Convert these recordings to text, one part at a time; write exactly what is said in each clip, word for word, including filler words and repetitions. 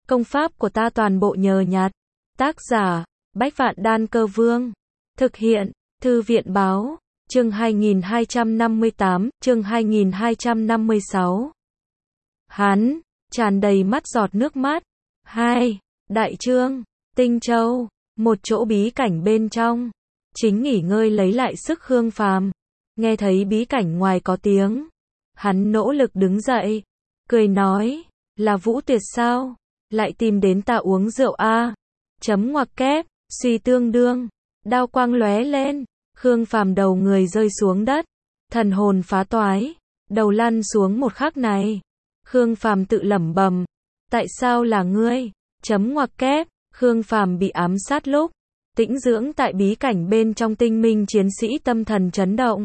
Công pháp của ta toàn bộ nhờ nhặt. Tác giả, Bách Vạn Đan Cơ Vương. Thực hiện, Thư viện Báo. Chương hai nghìn hai trăm năm mươi tám, chương hai nghìn hai trăm năm mươi sáu. Hắn, tràn đầy mắt giọt nước mắt. hai. Đại Trương, Tinh Châu, một chỗ bí cảnh bên trong. Chính nghỉ ngơi lấy lại sức Khương Phàm. Nghe thấy bí cảnh ngoài có tiếng. Hắn nỗ lực đứng dậy. Cười nói, là Vũ Tuyệt sao? Lại tìm đến ta uống rượu a? Chấm ngoặc kép, suy tương đương. Đao quang lóe lên. Khương Phàm đầu người rơi xuống đất. Thần hồn phá toái. Đầu lăn xuống một khắc này. Khương Phàm tự lẩm bẩm. Tại sao là ngươi? Chấm ngoặc kép. Khương Phàm bị ám sát lúc. Tĩnh dưỡng tại bí cảnh bên trong tinh minh chiến sĩ tâm thần chấn động.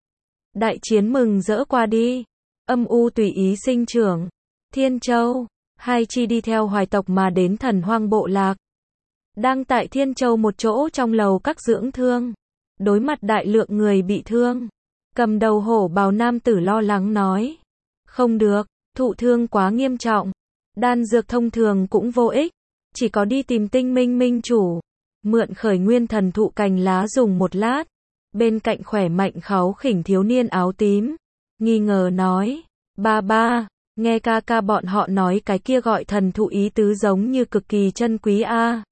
Đại chiến mừng rỡ qua đi. Âm u tùy ý sinh trưởng. Thiên Châu. Hai chi đi theo Hoài tộc mà đến Thần Hoang bộ lạc. Đang tại Thiên Châu một chỗ trong lầu các dưỡng thương. Đối mặt đại lượng người bị thương. Cầm đầu hổ bào nam tử lo lắng nói. Không được, thụ thương quá nghiêm trọng. Đan dược thông thường cũng vô ích. Chỉ có đi tìm tinh minh minh chủ. Mượn khởi nguyên thần thụ cành lá dùng một lát. Bên cạnh khỏe mạnh kháu khỉnh thiếu niên áo tím. Nghi ngờ nói. Ba ba, nghe ca ca bọn họ nói cái kia gọi thần thụ ý tứ giống như cực kỳ chân quý a.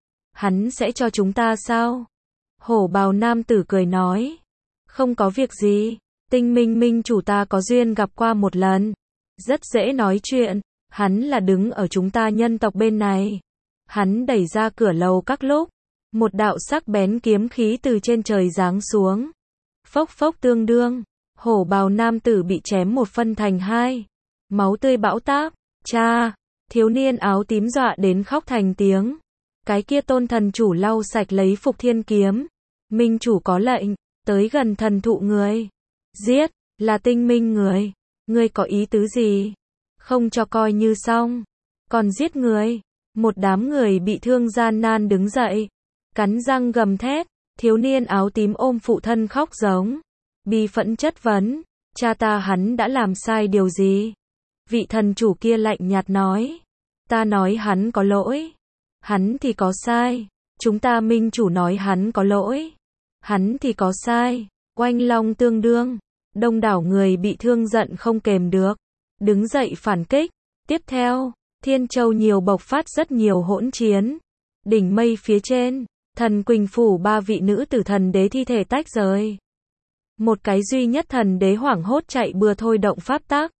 Hắn sẽ cho chúng ta sao? Hổ bào nam tử cười nói. Không có việc gì. Tinh minh minh chủ ta có duyên gặp qua một lần. Rất dễ nói chuyện. Hắn là đứng ở chúng ta nhân tộc bên này. Hắn đẩy ra cửa lầu các lúc. Một đạo sắc bén kiếm khí từ trên trời giáng xuống. Phốc phốc tương đương. Hổ bào nam tử bị chém một phân thành hai. Máu tươi bão táp. Cha! Thiếu niên áo tím dọa đến khóc thành tiếng. Cái kia tôn thần chủ lau sạch lấy phục thiên kiếm. Minh chủ có lệnh. Tới gần thần thụ người. Giết! Là tinh minh người. Ngươi có ý tứ gì? Không cho coi như xong. Còn giết người. Một đám người bị thương gian nan đứng dậy. Cắn răng gầm thét. Thiếu niên áo tím ôm phụ thân khóc giống. Bi phẫn chất vấn. Cha ta hắn đã làm sai điều gì? Vị thần chủ kia lạnh nhạt nói. Ta nói hắn có lỗi. Hắn thì có sai. Chúng ta minh chủ nói hắn có lỗi. Hắn thì có sai. Oanh long tương đương. Đông đảo người bị thương giận không kềm được. Đứng dậy phản kích. Tiếp theo, Thiên Châu nhiều bộc phát rất nhiều hỗn chiến. Đỉnh mây phía trên, thần Quỳnh phủ ba vị nữ tử thần đế thi thể tách rời. Một cái duy nhất thần đế hoảng hốt chạy bừa thôi động pháp tác.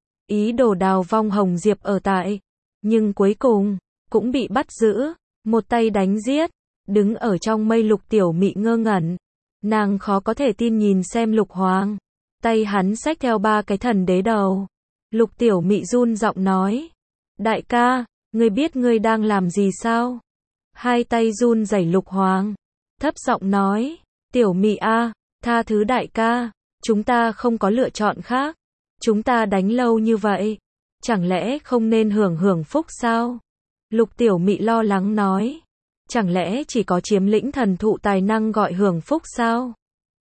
Ý đồ đào vong Hồng Diệp ở tại. Nhưng cuối cùng, cũng bị bắt giữ. Một tay đánh giết. Đứng ở trong mây Lục Tiểu Mị ngơ ngẩn. Nàng khó có thể tin nhìn xem Lục Hoàng. Tay hắn xách theo ba cái thần đế đầu. Lục Tiểu Mị run giọng nói. Đại ca, ngươi biết ngươi đang làm gì sao? Hai tay run rẩy Lục Hoàng. Thấp giọng nói. Tiểu Mị a, tha thứ đại ca. Chúng ta không có lựa chọn khác. Chúng ta đánh lâu như vậy. Chẳng lẽ không nên hưởng hưởng phúc sao? Lục Tiểu Mị lo lắng nói. Chẳng lẽ chỉ có chiếm lĩnh thần thụ tài năng gọi hưởng phúc sao?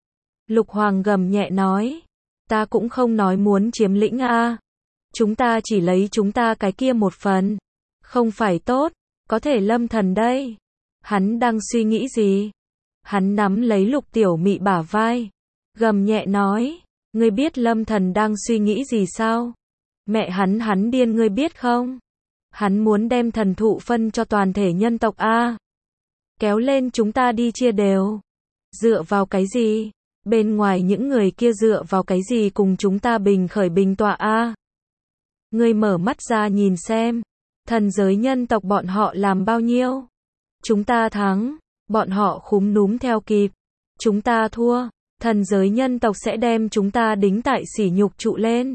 Lục Hoàng gầm nhẹ nói. Ta cũng không nói muốn chiếm lĩnh a. Chúng ta chỉ lấy chúng ta cái kia một phần. Không phải tốt, có thể Lâm Thần đây. Hắn đang suy nghĩ gì? Hắn nắm lấy Lục Tiểu Mị bả vai. Gầm nhẹ nói. Ngươi biết Lâm Thần đang suy nghĩ gì sao? Mẹ hắn hắn điên ngươi biết không? Hắn muốn đem thần thụ phân cho toàn thể nhân tộc a. Kéo lên chúng ta đi chia đều. Dựa vào cái gì? Bên ngoài những người kia dựa vào cái gì cùng chúng ta bình khởi bình tọa a? Ngươi mở mắt ra nhìn xem. Thần giới nhân tộc bọn họ làm bao nhiêu? Chúng ta thắng. Bọn họ khúm núm theo kịp. Chúng ta thua. Thần giới nhân tộc sẽ đem chúng ta đính tại sỉ nhục trụ lên.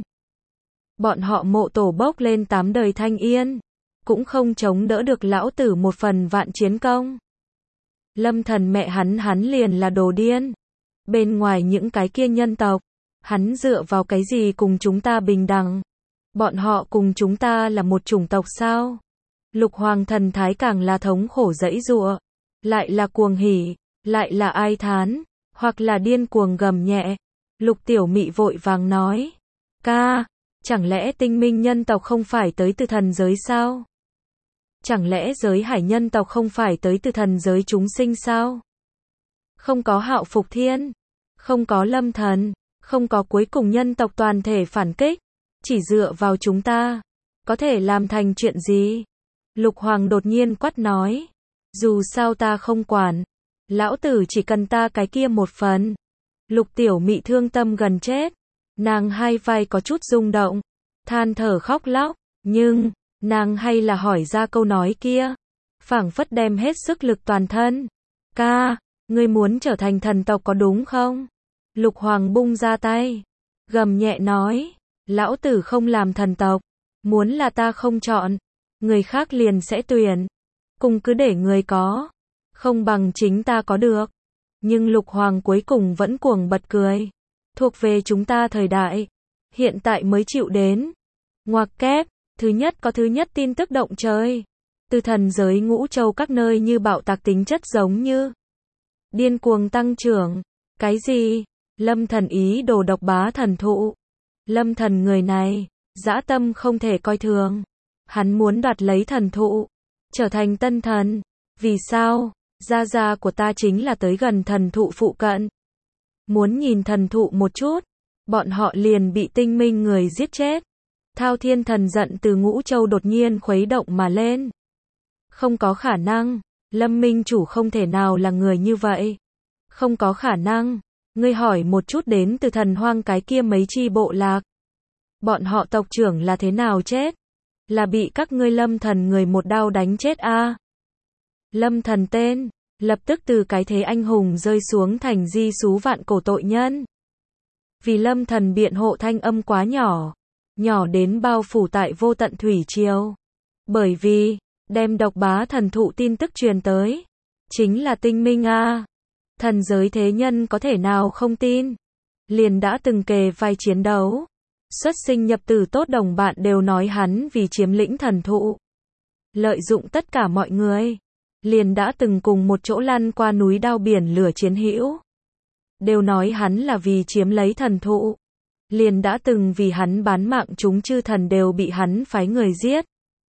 Bọn họ mộ tổ bốc lên tám đời thanh yên. Cũng không chống đỡ được lão tử một phần vạn chiến công. Lâm Thần mẹ hắn hắn liền là đồ điên. Bên ngoài những cái kia nhân tộc. Hắn dựa vào cái gì cùng chúng ta bình đẳng? Bọn họ cùng chúng ta là một chủng tộc sao? Lục Hoàng thần thái càng là thống khổ dãy giụa. Lại là cuồng hỉ. Lại là ai thán. Hoặc là điên cuồng gầm nhẹ. Lục Tiểu Mị vội vàng nói. Ca, chẳng lẽ tinh minh nhân tộc không phải tới từ thần giới sao? Chẳng lẽ giới hải nhân tộc không phải tới từ thần giới chúng sinh sao? Không có Hạo Phục Thiên, không có Lâm Thần, không có cuối cùng nhân tộc toàn thể phản kích, chỉ dựa vào chúng ta, có thể làm thành chuyện gì? Lục Hoàng đột nhiên quát nói, dù sao ta không quản, lão tử chỉ cần ta cái kia một phần. Lục Tiểu Mị thương tâm gần chết, nàng hai vai có chút rung động, than thở khóc lóc, nhưng, nàng hay là hỏi ra câu nói kia, phảng phất đem hết sức lực toàn thân. Ca, ngươi muốn trở thành thần tộc có đúng không? Lục Hoàng bung ra tay, gầm nhẹ nói, lão tử không làm thần tộc, muốn là ta không chọn, người khác liền sẽ tuyển, cùng cứ để người có, không bằng chính ta có được. Nhưng Lục Hoàng cuối cùng vẫn cuồng bật cười, thuộc về chúng ta thời đại, hiện tại mới chịu đến. Ngoặc kép, thứ nhất có thứ nhất tin tức động trời, từ thần giới ngũ châu các nơi như bạo tạc tính chất giống như điên cuồng tăng trưởng. Cái gì? Lâm Thần ý đồ độc bá thần thụ. Lâm Thần người này, dã tâm không thể coi thường. Hắn muốn đoạt lấy thần thụ, trở thành tân thần. Vì sao? Gia gia của ta chính là tới gần thần thụ phụ cận. Muốn nhìn thần thụ một chút, bọn họ liền bị tinh minh người giết chết. Thao Thiên Thần giận từ ngũ châu đột nhiên khuấy động mà lên. Không có khả năng, Lâm Minh chủ không thể nào là người như vậy. Không có khả năng, ngươi hỏi một chút đến từ thần hoang cái kia mấy chi bộ lạc. Bọn họ tộc trưởng là thế nào chết? Là bị các ngươi Lâm Thần người một đao đánh chết a? À? Lâm Thần tên, lập tức từ cái thế anh hùng rơi xuống thành di xú vạn cổ tội nhân. Vì Lâm Thần biện hộ thanh âm quá nhỏ, nhỏ đến bao phủ tại vô tận thủy triều. Bởi vì, đem độc bá thần thụ tin tức truyền tới, chính là tinh minh a. À. Thần giới thế nhân có thể nào không tin? Liền đã từng kề vai chiến đấu, xuất sinh nhập tử tốt đồng bạn đều nói hắn vì chiếm lĩnh thần thụ, lợi dụng tất cả mọi người, liền đã từng cùng một chỗ lăn qua núi đao biển lửa chiến hữu, đều nói hắn là vì chiếm lấy thần thụ, liền đã từng vì hắn bán mạng chúng chư thần đều bị hắn phái người giết.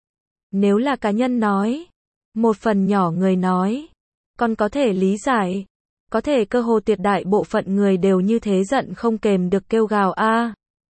Nếu là cá nhân nói, một phần nhỏ người nói, còn có thể lý giải, có thể cơ hồ tuyệt đại bộ phận người đều như thế giận không kềm được kêu gào a. À.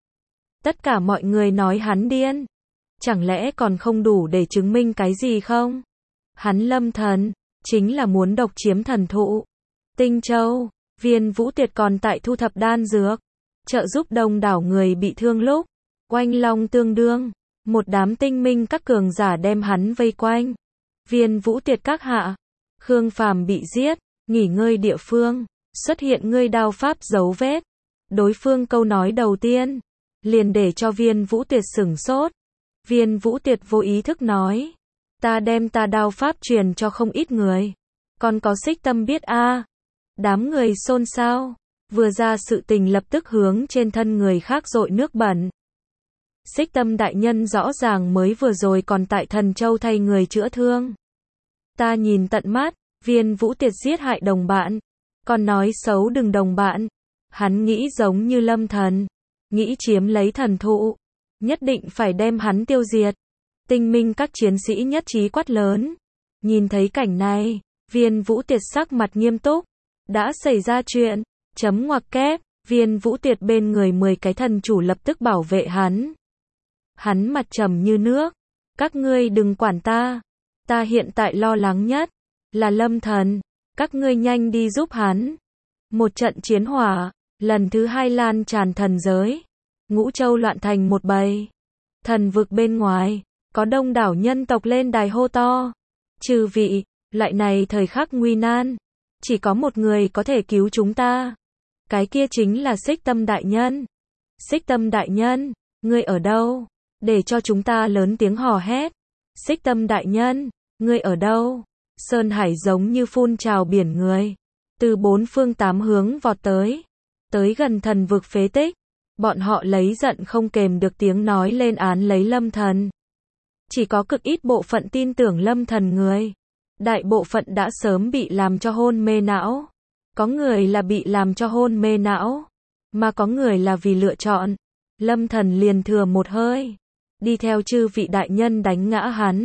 Tất cả mọi người nói hắn điên, chẳng lẽ còn không đủ để chứng minh cái gì không? Hắn Lâm Thần, chính là muốn độc chiếm thần thụ. Tinh Châu, Viên Vũ Tuyệt còn tại thu thập đan dược, trợ giúp đông đảo người bị thương lúc, oanh long tương đương, một đám tinh minh các cường giả đem hắn vây quanh. Viên Vũ Tuyệt các hạ, Khương Phàm bị giết, nghỉ ngơi địa phương, xuất hiện ngươi đao pháp dấu vết. Đối phương câu nói đầu tiên, liền để cho Viên Vũ Tuyệt sửng sốt. Viên Vũ Tuyệt vô ý thức nói, ta đem ta đao pháp truyền cho không ít người, còn có Xích Tâm biết a. À. Đám người xôn xao, vừa ra sự tình lập tức hướng trên thân người khác dội nước bẩn. Xích Tâm đại nhân rõ ràng mới vừa rồi còn tại Thần Châu thay người chữa thương. Ta nhìn tận mắt, Viên Vũ Tuyệt giết hại đồng bạn, còn nói xấu đừng đồng bạn. Hắn nghĩ giống như Lâm Thần, nghĩ chiếm lấy thần thụ, nhất định phải đem hắn tiêu diệt. Tinh minh các chiến sĩ nhất trí quát lớn. Nhìn thấy cảnh này, Viên Vũ Tuyệt sắc mặt nghiêm túc. Đã xảy ra chuyện, chấm ngoặc kép, Viên Vũ Tuyệt bên người mười cái thần chủ lập tức bảo vệ hắn. Hắn mặt trầm như nước, các ngươi đừng quản ta, ta hiện tại lo lắng nhất là Lâm Thần, các ngươi nhanh đi giúp hắn. Một trận chiến hỏa, lần thứ hai lan tràn thần giới, ngũ châu loạn thành một bầy. Thần vực bên ngoài, có đông đảo nhân tộc lên đài hô to. Chư vị, loại này thời khắc nguy nan, chỉ có một người có thể cứu chúng ta. Cái kia chính là Xích Tâm đại nhân. Xích Tâm đại nhân, ngươi ở đâu? Để cho chúng ta lớn tiếng hò hét. Xích Tâm đại nhân, ngươi ở đâu? Sơn hải giống như phun trào biển người, từ bốn phương tám hướng vọt tới, tới gần thần vực phế tích. Bọn họ lấy giận không kềm được tiếng nói lên án lấy Lâm Thần. Chỉ có cực ít bộ phận tin tưởng Lâm Thần người, đại bộ phận đã sớm bị làm cho hôn mê não. Có người là bị làm cho hôn mê não, mà có người là vì lựa chọn. Lâm Thần liền thừa một hơi, đi theo chư vị đại nhân đánh ngã hắn.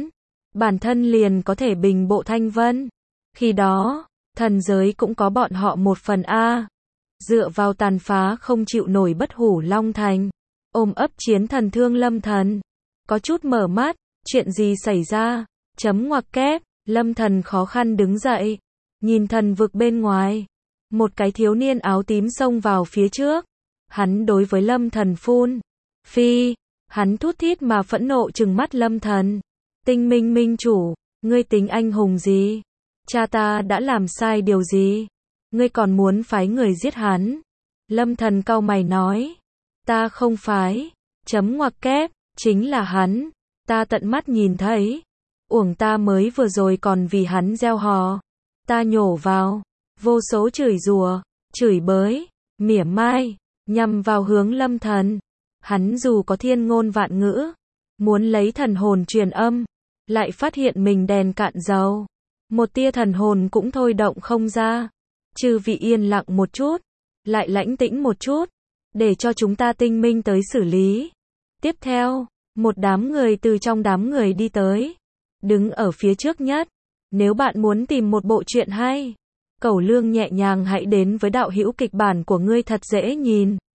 bản thân liền có thể bình bộ thanh vân. Khi đó, thần giới cũng có bọn họ một phần a. Dựa vào tàn phá không chịu nổi bất hủ Long Thành, ôm ấp chiến thần thương Lâm Thần. Có chút mở mắt, chuyện gì xảy ra? Chấm ngoặc kép, Lâm Thần khó khăn đứng dậy, nhìn thần vực bên ngoài. Một cái thiếu niên áo tím xông vào phía trước. Hắn đối với Lâm Thần phun. Phi, hắn thút thít mà phẫn nộ trừng mắt Lâm Thần. Tinh minh minh chủ, ngươi tính anh hùng gì? Cha ta đã làm sai điều gì? Ngươi còn muốn phái người giết hắn? Lâm Thần cau mày nói. Ta không phái. Chấm ngoặc kép, chính là hắn. Ta tận mắt nhìn thấy. Uổng ta mới vừa rồi còn vì hắn gieo hò. Ta nhổ vào. Vô số chửi rủa, chửi bới, mỉa mai, nhằm vào hướng Lâm Thần. Hắn dù có thiên ngôn vạn ngữ, muốn lấy thần hồn truyền âm, lại phát hiện mình đèn cạn dầu. Một tia thần hồn cũng thôi động không ra. Chư vị yên lặng một chút, lại lãnh tĩnh một chút, để cho chúng ta tinh minh tới xử lý. Tiếp theo, một đám người từ trong đám người đi tới, đứng ở phía trước nhất. Nếu bạn muốn tìm một bộ truyện hay, Cẩu Lương nhẹ nhàng hãy đến với đạo hữu kịch bản của ngươi thật dễ nhìn.